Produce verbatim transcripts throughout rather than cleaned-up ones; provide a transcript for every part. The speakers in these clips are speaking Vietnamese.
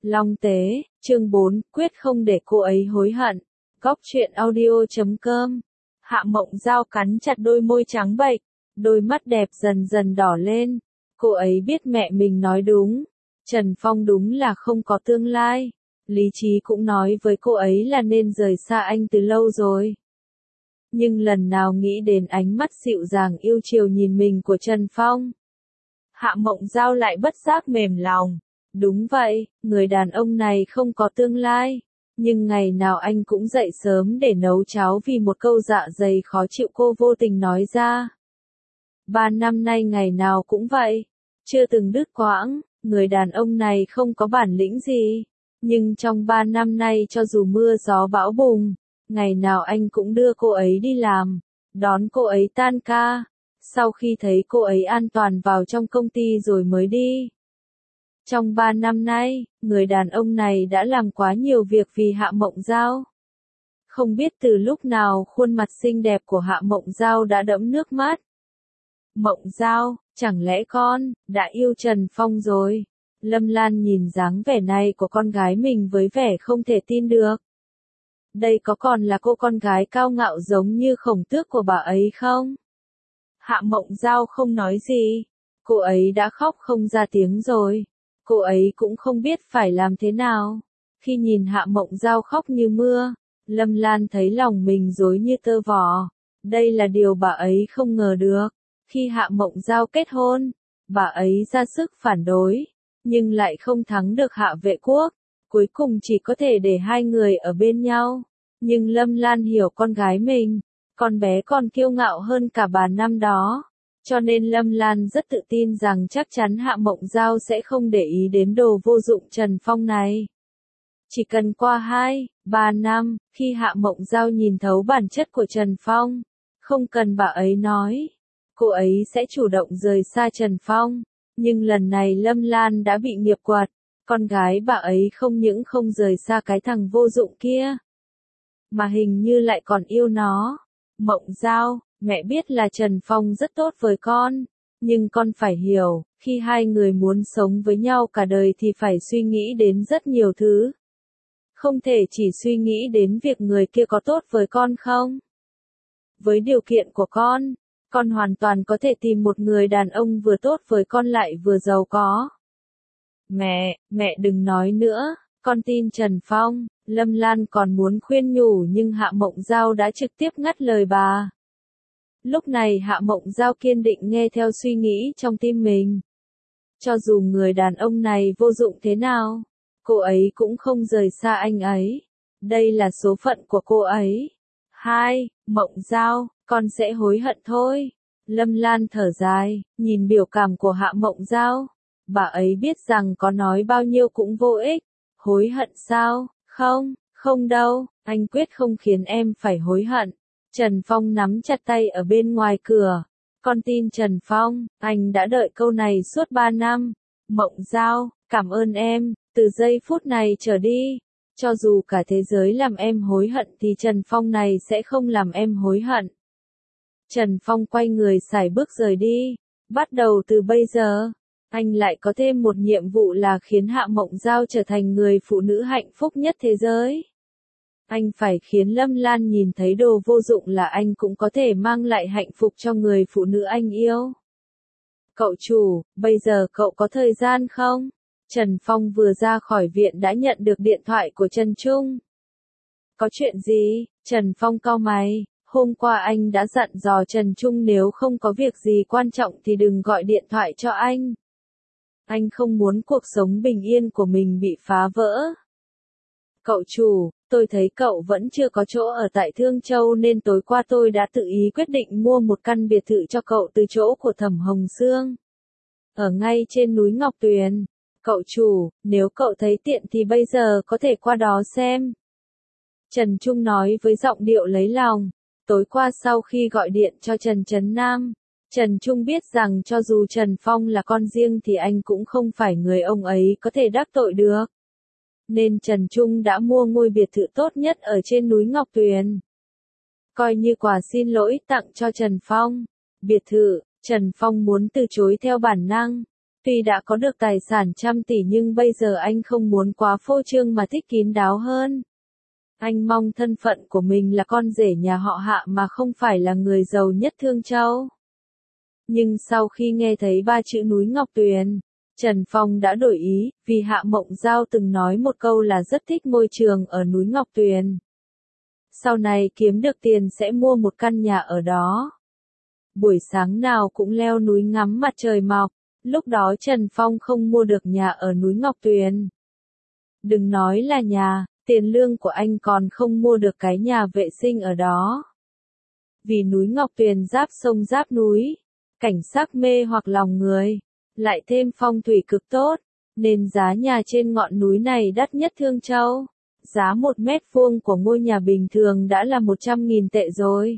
Long Tế, chương bốn, quyết không để cô ấy hối hận. Góc truyện audio chấm com. Hạ Mộng Giao cắn chặt đôi môi trắng bệch, đôi mắt đẹp dần dần đỏ lên. Cô ấy biết mẹ mình nói đúng. Trần Phong đúng là không có tương lai. Lý trí cũng nói với cô ấy là nên rời xa anh từ lâu rồi. Nhưng lần nào nghĩ đến ánh mắt dịu dàng yêu chiều nhìn mình của Trần Phong, Hạ Mộng Giao lại bất giác mềm lòng. Đúng vậy, người đàn ông này không có tương lai. Nhưng ngày nào anh cũng dậy sớm để nấu cháo vì một câu dạ dày khó chịu cô vô tình nói ra. Ba năm nay ngày nào cũng vậy. Chưa từng đứt quãng, người đàn ông này không có bản lĩnh gì. Nhưng trong ba năm nay cho dù mưa gió bão bùng, ngày nào anh cũng đưa cô ấy đi làm, đón cô ấy tan ca. Sau khi thấy cô ấy an toàn vào trong công ty rồi mới đi. Trong ba năm nay, người đàn ông này đã làm quá nhiều việc vì Hạ Mộng Giao. Không biết từ lúc nào khuôn mặt xinh đẹp của Hạ Mộng Giao đã đẫm nước mắt. Mộng Giao, chẳng lẽ con đã yêu Trần Phong rồi? Lâm Lan nhìn dáng vẻ này của con gái mình với vẻ không thể tin được. Đây có còn là cô con gái cao ngạo giống như Khổng Tước của bà ấy không? Hạ Mộng Giao không nói gì. Cô ấy đã khóc không ra tiếng rồi. Cô ấy cũng không biết phải làm thế nào. Khi nhìn Hạ Mộng Giao khóc như mưa, Lâm Lan thấy lòng mình rối như tơ vò. Đây là điều bà ấy không ngờ được. Khi Hạ Mộng Giao kết hôn, bà ấy ra sức phản đối, nhưng lại không thắng được Hạ Vệ Quốc. Cuối cùng chỉ có thể để hai người ở bên nhau. Nhưng Lâm Lan hiểu con gái mình. Con bé còn kiêu ngạo hơn cả bà năm đó. Cho nên Lâm Lan rất tự tin rằng chắc chắn Hạ Mộng Giao sẽ không để ý đến đồ vô dụng Trần Phong này. Chỉ cần qua hai, ba năm, khi Hạ Mộng Giao nhìn thấu bản chất của Trần Phong, không cần bà ấy nói, cô ấy sẽ chủ động rời xa Trần Phong. Nhưng lần này Lâm Lan đã bị nghiệp quật, con gái bà ấy không những không rời xa cái thằng vô dụng kia, mà hình như lại còn yêu nó. Mộng Giao, mẹ biết là Trần Phong rất tốt với con, nhưng con phải hiểu, khi hai người muốn sống với nhau cả đời thì phải suy nghĩ đến rất nhiều thứ. Không thể chỉ suy nghĩ đến việc người kia có tốt với con không. Với điều kiện của con, con hoàn toàn có thể tìm một người đàn ông vừa tốt với con lại vừa giàu có. Mẹ, mẹ đừng nói nữa, con tin Trần Phong. Lâm Lan còn muốn khuyên nhủ nhưng Hạ Mộng Giao đã trực tiếp ngắt lời bà. Lúc này Hạ Mộng Giao kiên định nghe theo suy nghĩ trong tim mình. Cho dù người đàn ông này vô dụng thế nào, cô ấy cũng không rời xa anh ấy. Đây là số phận của cô ấy. Hai, Mộng Giao, con sẽ hối hận thôi. Lâm Lan thở dài, nhìn biểu cảm của Hạ Mộng Giao. Bà ấy biết rằng có nói bao nhiêu cũng vô ích. Hối hận sao? Không, không đâu, anh quyết không khiến em phải hối hận. Trần Phong nắm chặt tay ở bên ngoài cửa. Con tin Trần Phong, anh đã đợi câu này suốt ba năm. Mộng Giao, cảm ơn em, từ giây phút này trở đi. Cho dù cả thế giới làm em hối hận thì Trần Phong này sẽ không làm em hối hận. Trần Phong quay người sải bước rời đi. Bắt đầu từ bây giờ, anh lại có thêm một nhiệm vụ là khiến Hạ Mộng Giao trở thành người phụ nữ hạnh phúc nhất thế giới. Anh phải khiến Lâm Lan nhìn thấy đồ vô dụng là anh cũng có thể mang lại hạnh phúc cho người phụ nữ anh yêu. Cậu chủ, bây giờ cậu có thời gian không? Trần Phong vừa ra khỏi viện đã nhận được điện thoại của Trần Trung. Có chuyện gì? Trần Phong cau mày. Hôm qua anh đã dặn dò Trần Trung nếu không có việc gì quan trọng thì đừng gọi điện thoại cho anh. Anh không muốn cuộc sống bình yên của mình bị phá vỡ. Cậu chủ, tôi thấy cậu vẫn chưa có chỗ ở tại Thương Châu nên tối qua tôi đã tự ý quyết định mua một căn biệt thự cho cậu từ chỗ của Thẩm Hồng Sương. Ở ngay trên núi Ngọc Tuyền. Cậu chủ, nếu cậu thấy tiện thì bây giờ có thể qua đó xem. Trần Trung nói với giọng điệu lấy lòng. Tối qua sau khi gọi điện cho Trần Trấn Nam, Trần Trung biết rằng cho dù Trần Phong là con riêng thì anh cũng không phải người ông ấy có thể đắc tội được. Nên Trần Trung đã mua ngôi biệt thự tốt nhất ở trên núi Ngọc Tuyền. Coi như quà xin lỗi tặng cho Trần Phong. Biệt thự, Trần Phong muốn từ chối theo bản năng. Tuy đã có được tài sản trăm tỷ nhưng bây giờ anh không muốn quá phô trương mà thích kín đáo hơn. Anh mong thân phận của mình là con rể nhà họ Hạ mà không phải là người giàu nhất Thương Châu. Nhưng sau khi nghe thấy ba chữ núi Ngọc Tuyền, Trần Phong đã đổi ý, vì Hạ Mộng Giao từng nói một câu là rất thích môi trường ở núi Ngọc Tuyền. Sau này kiếm được tiền sẽ mua một căn nhà ở đó. Buổi sáng nào cũng leo núi ngắm mặt trời mọc, lúc đó Trần Phong không mua được nhà ở núi Ngọc Tuyền. Đừng nói là nhà, tiền lương của anh còn không mua được cái nhà vệ sinh ở đó. Vì núi Ngọc Tuyền giáp sông giáp núi, cảnh sắc mê hoặc lòng người, lại thêm phong thủy cực tốt, nên giá nhà trên ngọn núi này đắt nhất Thương Châu. Giá một mét vuông của ngôi nhà bình thường đã là một trăm nghìn tệ rồi.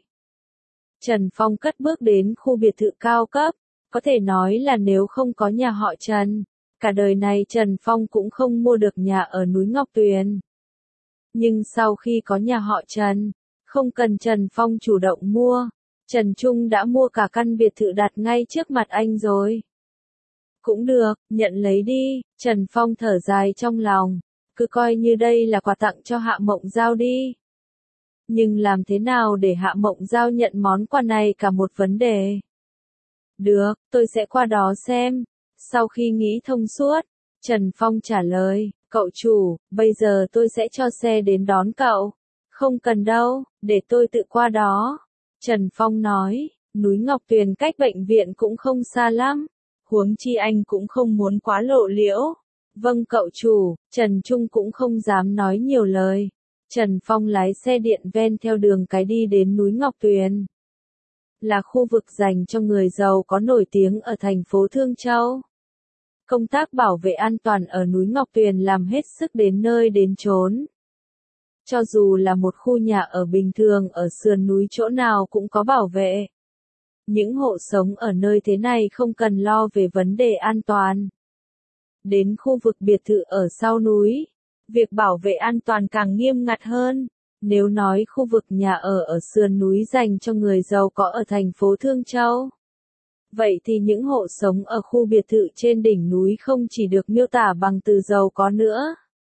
Trần Phong cất bước đến khu biệt thự cao cấp, có thể nói là nếu không có nhà họ Trần, cả đời này Trần Phong cũng không mua được nhà ở núi Ngọc Tuyền. Nhưng sau khi có nhà họ Trần, không cần Trần Phong chủ động mua, Trần Trung đã mua cả căn biệt thự đặt ngay trước mặt anh rồi. Cũng được, nhận lấy đi, Trần Phong thở dài trong lòng, cứ coi như đây là quà tặng cho Hạ Mộng Giao đi. Nhưng làm thế nào để Hạ Mộng Giao nhận món quà này cả một vấn đề. Được, tôi sẽ qua đó xem. Sau khi nghĩ thông suốt, Trần Phong trả lời, cậu chủ, bây giờ tôi sẽ cho xe đến đón cậu. Không cần đâu, để tôi tự qua đó. Trần Phong nói, núi Ngọc Tuyền cách bệnh viện cũng không xa lắm. Huống chi anh cũng không muốn quá lộ liễu. Vâng cậu chủ, Trần Trung cũng không dám nói nhiều lời. Trần Phong lái xe điện ven theo đường cái đi đến núi Ngọc Tuyền. Là khu vực dành cho người giàu có nổi tiếng ở thành phố Thương Châu. Công tác bảo vệ an toàn ở núi Ngọc Tuyền làm hết sức đến nơi đến chốn. Cho dù là một khu nhà ở bình thường ở sườn núi chỗ nào cũng có bảo vệ. Những hộ sống ở nơi thế này không cần lo về vấn đề an toàn. Đến khu vực biệt thự ở sau núi, việc bảo vệ an toàn càng nghiêm ngặt hơn. Nếu nói khu vực nhà ở ở sườn núi dành cho người giàu có ở thành phố Thương Châu, vậy thì những hộ sống ở khu biệt thự trên đỉnh núi không chỉ được miêu tả bằng từ giàu có nữa.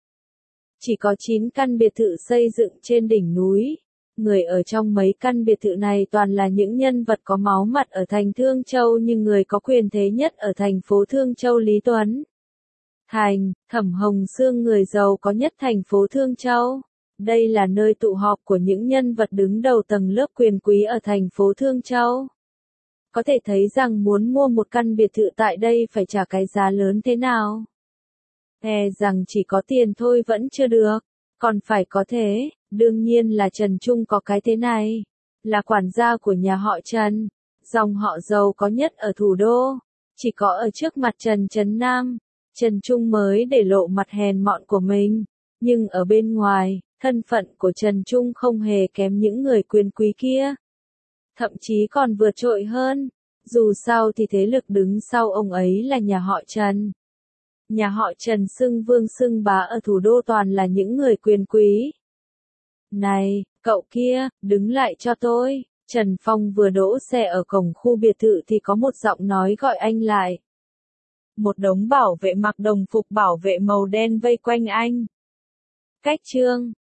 Chỉ có chín căn biệt thự xây dựng trên đỉnh núi. Người ở trong mấy căn biệt thự này toàn là những nhân vật có máu mặt ở thành Thương Châu nhưng người có quyền thế nhất ở thành phố Thương Châu Lý Tuấn. Thành, Thẩm Hồng Sương người giàu có nhất thành phố Thương Châu. Đây là nơi tụ họp của những nhân vật đứng đầu tầng lớp quyền quý ở thành phố Thương Châu. Có thể thấy rằng muốn mua một căn biệt thự tại đây phải trả cái giá lớn thế nào. E rằng chỉ có tiền thôi vẫn chưa được, còn phải có thế, đương nhiên là Trần Trung có cái thế này. Là quản gia của nhà họ Trần, dòng họ giàu có nhất ở thủ đô. Chỉ có ở trước mặt Trần Trấn Nam, Trần Trung mới để lộ mặt hèn mọn của mình. Nhưng ở bên ngoài, thân phận của Trần Trung không hề kém những người quyền quý kia. Thậm chí còn vượt trội hơn. Dù sao thì thế lực đứng sau ông ấy là nhà họ Trần. Nhà họ Trần xưng vương xưng bá ở thủ đô toàn là những người quyền quý. Này, cậu kia, đứng lại cho tôi. Trần Phong vừa đỗ xe ở cổng khu biệt thự thì có một giọng nói gọi anh lại. Một đống bảo vệ mặc đồng phục bảo vệ màu đen vây quanh anh. Cách chương